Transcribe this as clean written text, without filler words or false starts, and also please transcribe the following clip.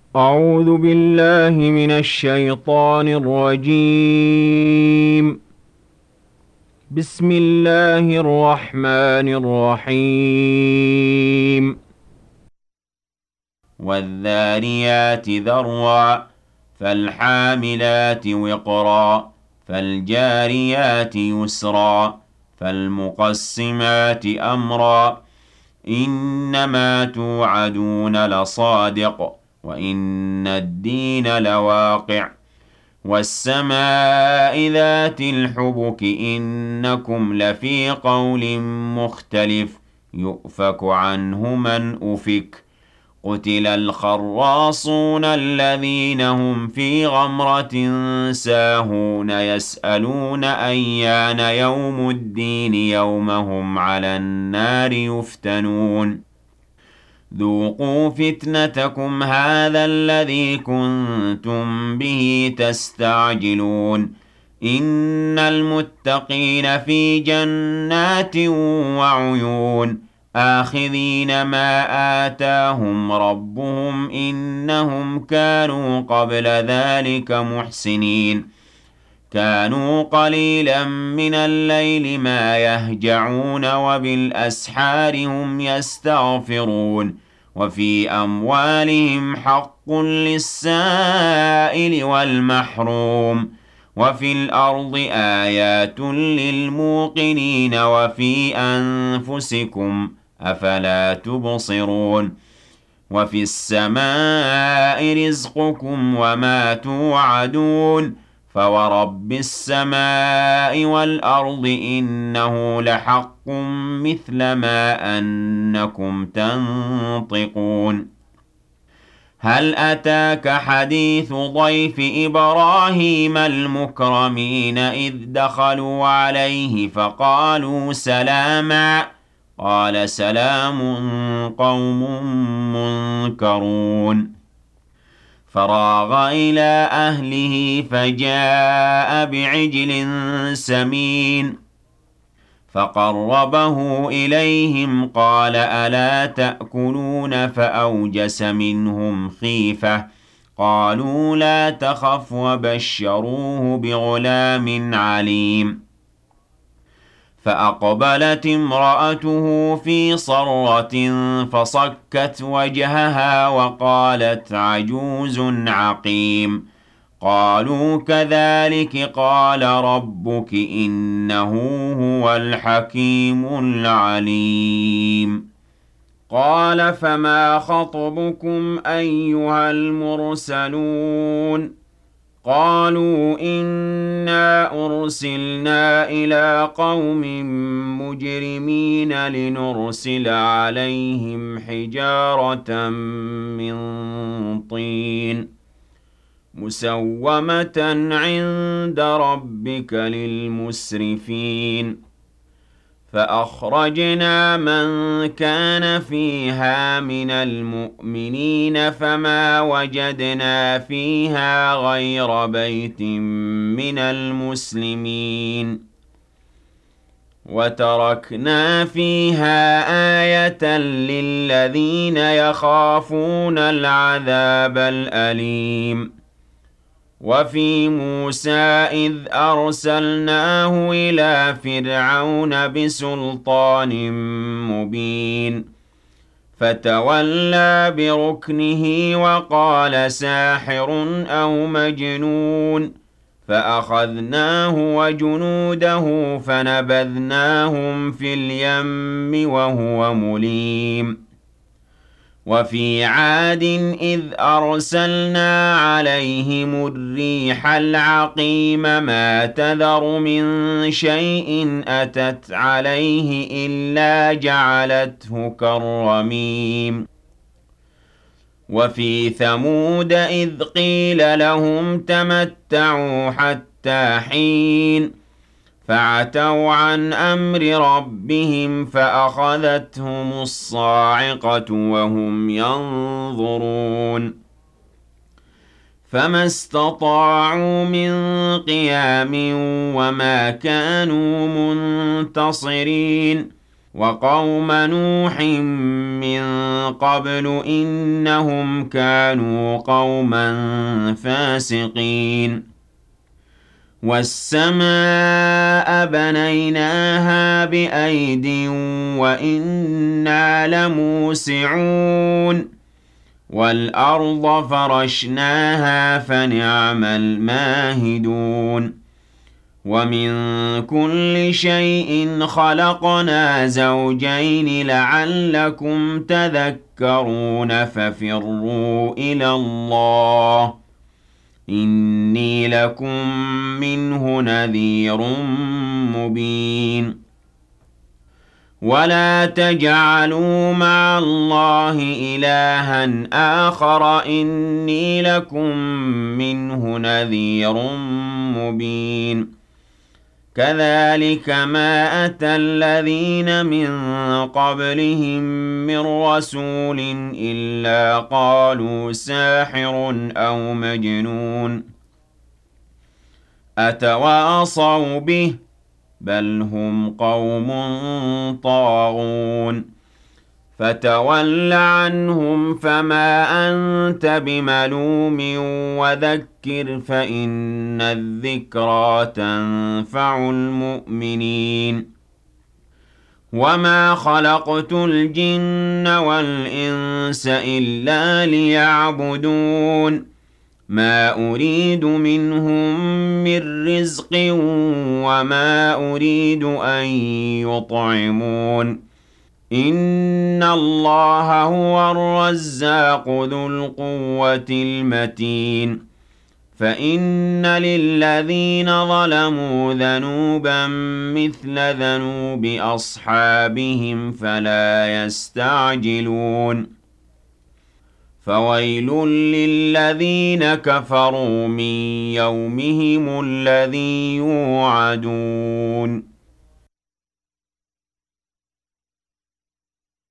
أعوذ بالله من الشيطان الرجيم. بسم الله الرحمن الرحيم. والذاريات ذروا فالحاملات وقرا فالجاريات يسرا فالمقسمات أمرا إنما توعدون لصادق وإن الدين لواقع والسماء ذات الحبك إنكم لفي قول مختلف يؤفك عنه من أفك قتل الخراصون الذين هم في غمرة ساهون يسألون أيان يوم الدين يوم هم على النار يفتنون ذوقوا فتنتكم هذا الذي كنتم به تستعجلون إن المتقين في جنات وعيون آخذين ما آتاهم ربهم إنهم كانوا قبل ذلك محسنين كانوا قليلا من الليل ما يهجعون وبالأسحار هم يستغفرون وفي أموالهم حق للسائل والمحروم وفي الأرض آيات للموقنين وفي أنفسكم أفلا تبصرون وفي السماء رزقكم وما توعدون فورب السماء والأرض إنه لحق مثل ما أنكم تنطقون هل أتاك حديث ضيف إبراهيم المكرمين إذ دخلوا عليه فقالوا سلاما قال سلام قوم منكرون فراغ إلى أهله فجاء بعجل سمين فقربه إليهم قال ألا تأكلون فأوجس منهم خيفة قالوا لا تخف وبشروه بغلام عليم فأقبلت امرأته في صرة فصكت وجهها وقالت عجوز عقيم قالوا كذلك قال ربك إنه هو الحكيم العليم قال فما خطبكم أيها المرسلون قالوا إنا أرسلنا إلى قوم مجرمين لنرسل عليهم حجارة من طين مسومة عند ربك للمسرفين فأخرجنا من كان فيها من المؤمنين فما وجدنا فيها غير بيت من المسلمين وتركنا فيها آية للذين يخافون العذاب الأليم وفي موسى إذ أرسلناه إلى فرعون بسلطان مبين فتولى بركنه وقال ساحر أو مجنون فأخذناه وجنوده فنبذناهم في اليم وهو مليم وفي عاد إذ أرسلنا عليهم الريح العقيم ما تذر من شيء أتت عليه إلا جعلته كالرميم وفي ثمود إذ قيل لهم تمتعوا حتى حين فعتوا عن أمر ربهم فأخذتهم الصاعقة وهم ينظرون فما استطاعوا من قيام وما كانوا منتصرين وقوم نوح من قبل إنهم كانوا قوما فاسقين والسماء بنيناها بأيد وإنا لموسعون والأرض فرشناها فنعم الماهدون ومن كل شيء خلقنا زوجين لعلكم تذكرون ففروا إلى الله إني لكم منه نذير مبين ولا تجعلوا مع الله إلها آخر إني لكم منه نذير مبين كذلك ما أتى الذين من قبلهم من رسول إلا قالوا ساحر أو مجنون أتواصوا به بل هم قوم طاغون فتول عنهم فما أنت بملوم وذكر فإن الذكرى تنفع المؤمنين وما خلقت الجن والإنس إلا ليعبدون ما أريد منهم من رزق وما أريد أن يطعمون إن الله هو الرزاق ذو القوة المتين فإن للذين ظلموا ذنوبا مثل ذنوب أصحابهم فلا يستعجلون فويل للذين كفروا من يومهم الذي يوعدون